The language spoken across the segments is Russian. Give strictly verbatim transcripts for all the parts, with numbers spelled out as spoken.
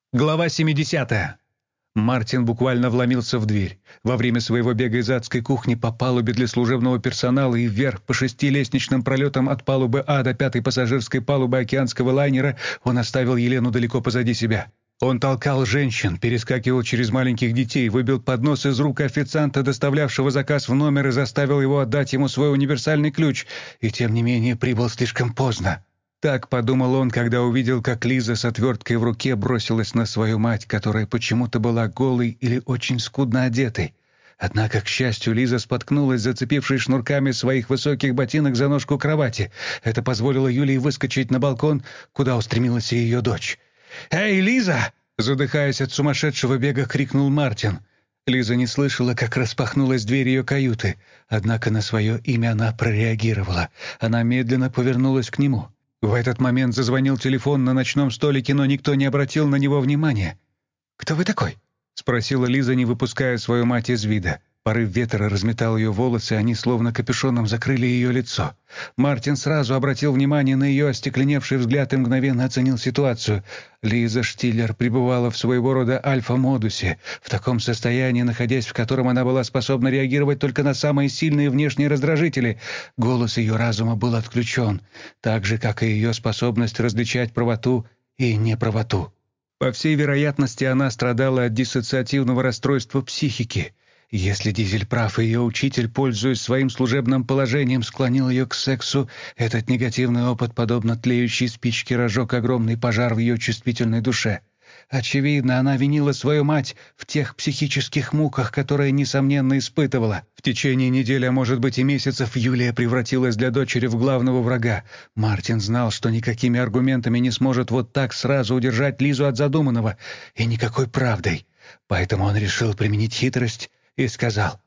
Глава семидесятая. Мартин буквально вломился в дверь. Во время своего бега из адской кухни по палубе для служебного персонала и вверх по шести лестничным пролетам от палубы А до пятой пассажирской палубы океанского лайнера он оставил Елену далеко позади себя. Он толкал женщин, перескакивал через маленьких детей, выбил поднос из рук официанта, доставлявшего заказ в номер, и заставил его отдать ему свой универсальный ключ, и тем не менее прибыл слишком поздно. Так подумал он, когда увидел, как Лиза с отверткой в руке бросилась на свою мать, которая почему-то была голой или очень скудно одетой. Однако, к счастью, Лиза споткнулась, зацепившись шнурками своих высоких ботинок за ножку кровати. Это позволило Юлии выскочить на балкон, куда устремилась и ее дочь. «Эй, Лиза!» — задыхаясь от сумасшедшего бега, крикнул Мартин. Лиза не слышала, как распахнулась дверь ее каюты, однако на свое имя она прореагировала. Она медленно повернулась к нему. В этот момент зазвонил телефон на ночном столике, но никто не обратил на него внимания. «Кто вы такой?» — спросила Лиза, не выпуская свою мать из вида. Порыв ветра разметал ее волосы, они словно капюшоном закрыли ее лицо. Мартин сразу обратил внимание на ее остекленевший взгляд и мгновенно оценил ситуацию. Лиза Штиллер пребывала в своего рода альфа-модусе, в таком состоянии, находясь в котором она была способна реагировать только на самые сильные внешние раздражители. Голос ее разума был отключен, так же, как и ее способность различать правоту и неправоту. По всей вероятности, она страдала от диссоциативного расстройства психики. Если Дизель прав, и ее учитель, пользуясь своим служебным положением, склонил ее к сексу, этот негативный опыт, подобно тлеющей спичке, разжег огромный пожар в ее чувствительной душе. Очевидно, она винила свою мать в тех психических муках, которые, несомненно, испытывала. В течение недели, а может быть и месяцев, Юлия превратилась для дочери в главного врага. Мартин знал, что никакими аргументами не сможет вот так сразу удержать Лизу от задуманного, и никакой правдой. Поэтому он решил применить хитрость и сказал: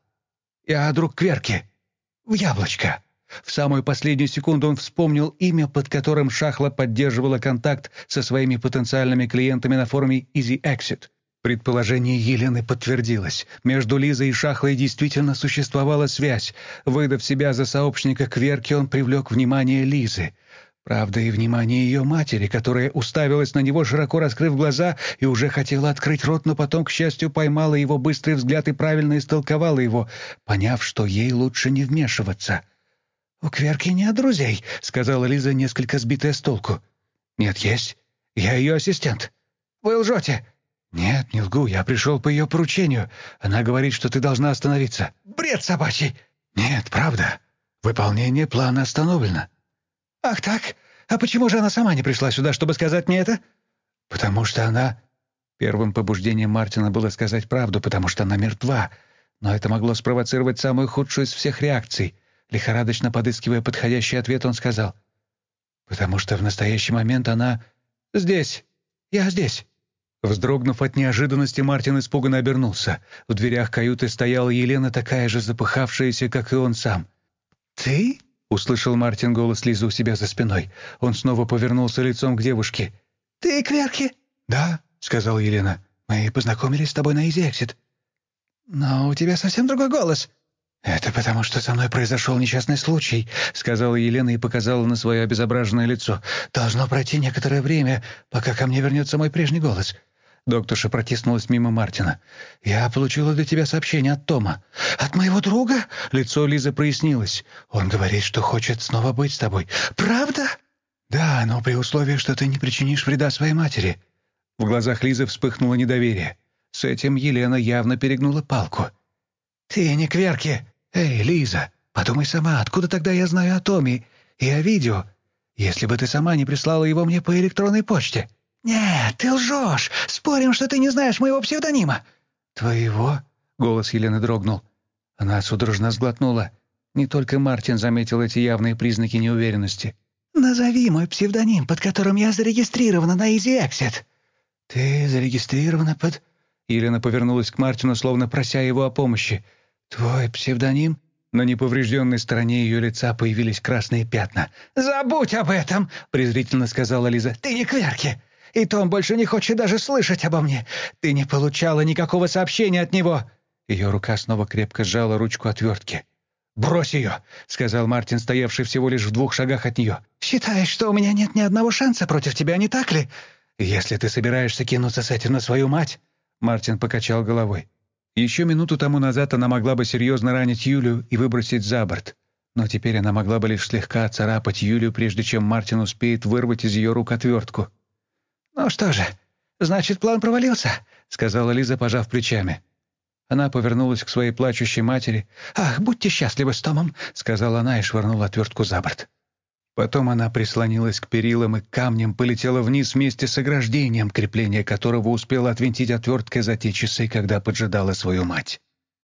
«Я друг Кверки. В яблочко». В самую последнюю секунду он вспомнил имя, под которым Шахла поддерживала контакт со своими потенциальными клиентами на форуме Easy Exit. Предположение Елены подтвердилось. Между Лизой и Шахлой действительно существовала связь. Выдав себя за сообщника Кверки, он привлек внимание Лизы. Правда, и внимание ее матери, которая уставилась на него, широко раскрыв глаза, и уже хотела открыть рот, но потом, к счастью, поймала его быстрый взгляд и правильно истолковала его, поняв, что ей лучше не вмешиваться. «У Кверки нет друзей», — сказала Лиза, несколько сбитая с толку. «Нет, есть. Я ее ассистент». «Вы лжете». «Нет, не лгу. Я пришел по ее поручению. Она говорит, что ты должна остановиться». «Бред собачий». «Нет, правда. Выполнение плана остановлено». «Ах так? А почему же она сама не пришла сюда, чтобы сказать мне это?» «Потому что она...» Первым побуждением Мартина было сказать правду, потому что она мертва. Но это могло спровоцировать самую худшую из всех реакций. Лихорадочно подыскивая подходящий ответ, он сказал: «Потому что в настоящий момент она... здесь. Я здесь». Вздрогнув от неожиданности, Мартин испуганно обернулся. В дверях каюты стояла Елена, такая же запыхавшаяся, как и он сам. «Ты?» — услышал Мартин голос Лизы у себя за спиной. Он снова повернулся лицом к девушке. «Ты Кверки?» «Да», — сказала Елена. «Мы познакомились с тобой на Easy Exit». «Но у тебя совсем другой голос». «Это потому, что со мной произошел несчастный случай», — сказала Елена и показала на свое обезображенное лицо. «Должно пройти некоторое время, пока ко мне вернется мой прежний голос». Докторша протиснулась мимо Мартина. «Я получила для тебя сообщение от Тома». «От моего друга?» Лицо Лизы прояснилось. «Он говорит, что хочет снова быть с тобой». «Правда?» «Да, но при условии, что ты не причинишь вреда своей матери». В глазах Лизы вспыхнуло недоверие. С этим Елена явно перегнула палку. «Ты не Кверки!» «Эй, Лиза, подумай сама, откуда тогда я знаю о Томе и о видео, если бы ты сама не прислала его мне по электронной почте?» «Нет, ты лжешь! Спорим, что ты не знаешь моего псевдонима!» «Твоего?» — голос Елены дрогнул. Она судорожно сглотнула. Не только Мартин заметил эти явные признаки неуверенности. «Назови мой псевдоним, под которым я зарегистрирована на Easy Exit». «Ты зарегистрирована под...» Елена повернулась к Мартину, словно прося его о помощи. «Твой псевдоним?» На неповрежденной стороне ее лица появились красные пятна. «Забудь об этом!» — презрительно сказала Лиза. «Ты не Кверки! И Том больше не хочет даже слышать обо мне. Ты не получала никакого сообщения от него». Ее рука снова крепко сжала ручку отвертки. «Брось ее!» — сказал Мартин, стоявший всего лишь в двух шагах от нее. «Считаешь, что у меня нет ни одного шанса против тебя, не так ли?» «Если ты собираешься кинуться с этим на свою мать...» Мартин покачал головой. Еще минуту тому назад она могла бы серьезно ранить Юлию и выбросить за борт. Но теперь она могла бы лишь слегка царапать Юлию, прежде чем Мартин успеет вырвать из ее рук отвертку. «Ну что же, значит, план провалился», — сказала Лиза, пожав плечами. Она повернулась к своей плачущей матери. «Ах, будьте счастливы с Томом», — сказала она и швырнула отвертку за борт. Потом она прислонилась к перилам и камнем полетела вниз вместе с ограждением, крепление которого успела отвинтить отверткой за те часы, когда поджидала свою мать.